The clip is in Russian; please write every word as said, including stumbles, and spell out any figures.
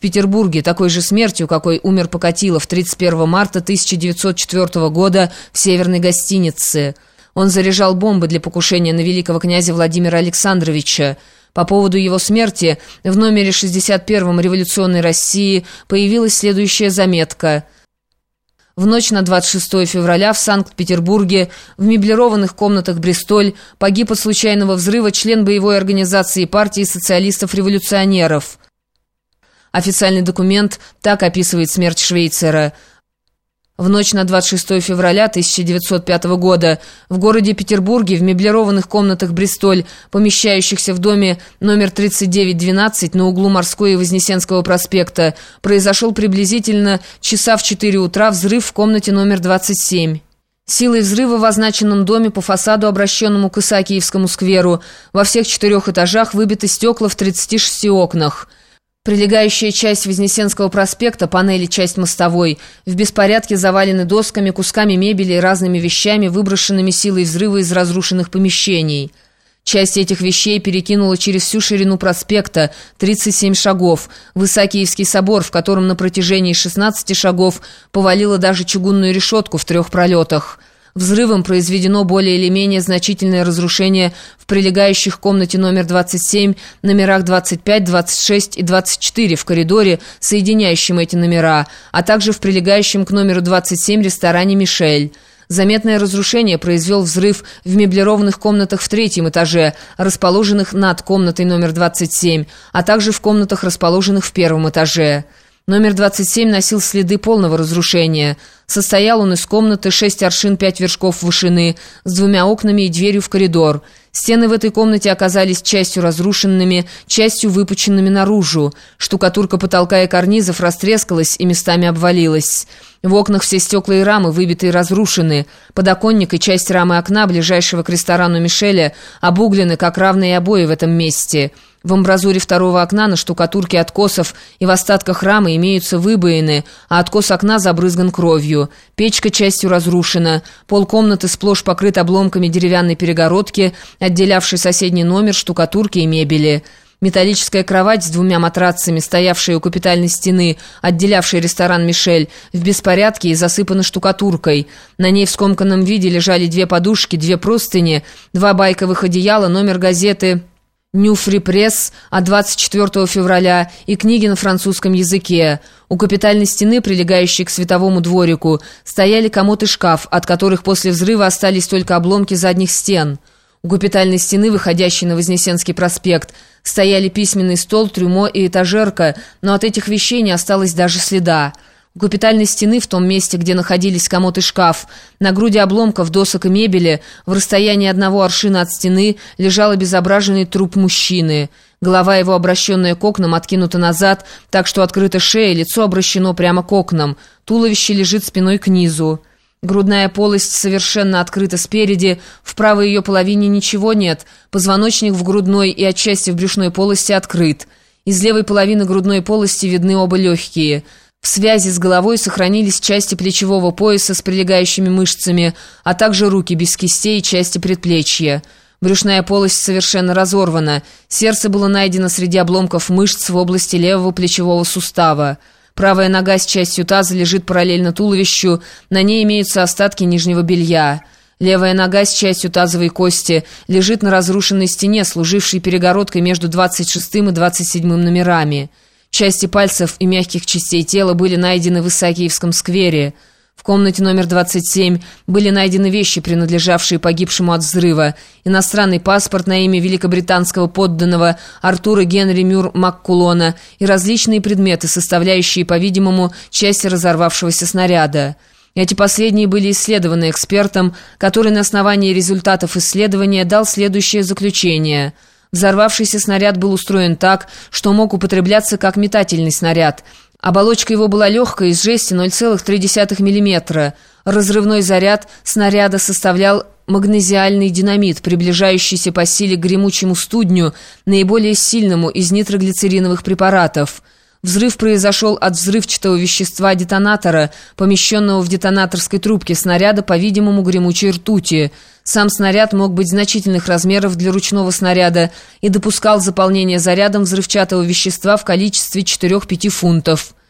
Петербурге такой же смертью, какой умер Покатилов тридцать первого марта тысяча девятьсот четвёртого года в Северной гостинице. Он заряжал бомбы для покушения на великого князя Владимира Александровича. По поводу его смерти в номере шестьдесят первом «Революционной России» появилась следующая заметка. В ночь на двадцать шестое февраля в Санкт-Петербурге в меблированных комнатах «Бристоль» погиб от случайного взрыва член боевой организации партии социалистов-революционеров. Официальный документ так описывает смерть Швейцера. В ночь на двадцать шестое февраля тысяча девятьсот пятого года в городе Петербурге в меблированных комнатах «Бристоль», помещающихся в доме номер тридцать девять двенадцать на углу Морской и Вознесенского проспекта, произошел приблизительно часа в четыре утра взрыв в комнате номер двадцать семь. Силой взрыва в означенном доме по фасаду, обращенному к Исаакиевскому скверу, во всех четырех этажах выбиты стекла в тридцати шести окнах. Прилегающая часть Вознесенского проспекта, панели, часть мостовой, в беспорядке завалены досками, кусками мебели и разными вещами, выброшенными силой взрыва из разрушенных помещений. Часть этих вещей перекинула через всю ширину проспекта, тридцать семь шагов, в Исаакиевский собор, в котором на протяжении шестнадцати шагов повалило даже чугунную решетку в трех пролетах. Взрывом произведено более или менее значительное разрушение в прилегающих к комнате номер двадцать семь, номерах двадцать пять, двадцать шесть и двадцать четыре в коридоре, соединяющем эти номера, а также в прилегающем к номеру двадцать семь ресторане «Мишель». Заметное разрушение произвел взрыв в меблированных комнатах в третьем этаже, расположенных над комнатой номер двадцать семь, а также в комнатах, расположенных в первом этаже. Номер двадцать семь носил следы полного разрушения. Состоял он из комнаты шесть аршин пять вершков вышины, с двумя окнами и дверью в коридор. Стены в этой комнате оказались частью разрушенными, частью выпученными наружу. Штукатурка потолка и карнизов растрескалась и местами обвалилась. В окнах все стекла и рамы выбиты и разрушены. Подоконник и часть рамы окна, ближайшего к ресторану «Мишеля», обуглены, как равные обои в этом месте. В амбразуре второго окна на штукатурке откосов и в остатках рамы имеются выбоины, а откос окна забрызган кровью. Печка частью разрушена. Пол комнаты сплошь покрыт обломками деревянной перегородки, отделявшей соседний номер, штукатурки и мебели. Металлическая кровать с двумя матрацами, стоявшая у капитальной стены, отделявшей ресторан «Мишель», в беспорядке и засыпана штукатуркой. На ней в скомканном виде лежали две подушки, две простыни, два байковых одеяла, номер газеты «Нью Фри Пресс» от двадцать четвёртого февраля и книги на французском языке. У капитальной стены, прилегающей к световому дворику, стояли комод и шкаф, от которых после взрыва остались только обломки задних стен. У капитальной стены, выходящей на Вознесенский проспект, стояли письменный стол, трюмо и этажерка, но от этих вещей не осталось даже следа. У капитальной стены, в том месте, где находились комод и шкаф, на груди обломков, досок и мебели, в расстоянии одного аршина от стены, лежал обезображенный труп мужчины. Голова его, обращенная к окнам, откинута назад, так что открыта шея, лицо обращено прямо к окнам. Туловище лежит спиной к низу. Грудная полость совершенно открыта спереди, в правой ее половине ничего нет, позвоночник в грудной и отчасти в брюшной полости открыт. Из левой половины грудной полости видны оба легкие. В связи с головой сохранились части плечевого пояса с прилегающими мышцами, а также руки без кистей и части предплечья. Брюшная полость совершенно разорвана. Сердце было найдено среди обломков мышц в области левого плечевого сустава. Правая нога с частью таза лежит параллельно туловищу, на ней имеются остатки нижнего белья. Левая нога с частью тазовой кости лежит на разрушенной стене, служившей перегородкой между двадцать шестым и двадцать седьмым номерами. Части пальцев и мягких частей тела были найдены в Исаакиевском сквере. В комнате номер двадцать семь были найдены вещи, принадлежавшие погибшему от взрыва. Иностранный паспорт на имя великобританского подданного Артура Генри Мюр Маккулона и различные предметы, составляющие, по-видимому, части разорвавшегося снаряда. Эти последние были исследованы экспертом, который на основании результатов исследования дал следующее заключение. Взорвавшийся снаряд был устроен так, что мог употребляться как метательный снаряд. Оболочка его была легкая, из жести ноль целых три десятых миллиметра. Разрывной заряд снаряда составлял магнезиальный динамит, приближающийся по силе к гремучему студню, наиболее сильному из нитроглицериновых препаратов. Взрыв произошел от взрывчатого вещества детонатора, помещенного в детонаторской трубке снаряда, по-видимому, гремучей ртути. Сам снаряд мог быть значительных размеров для ручного снаряда и допускал заполнение зарядом взрывчатого вещества в количестве четырёх-пяти фунтов.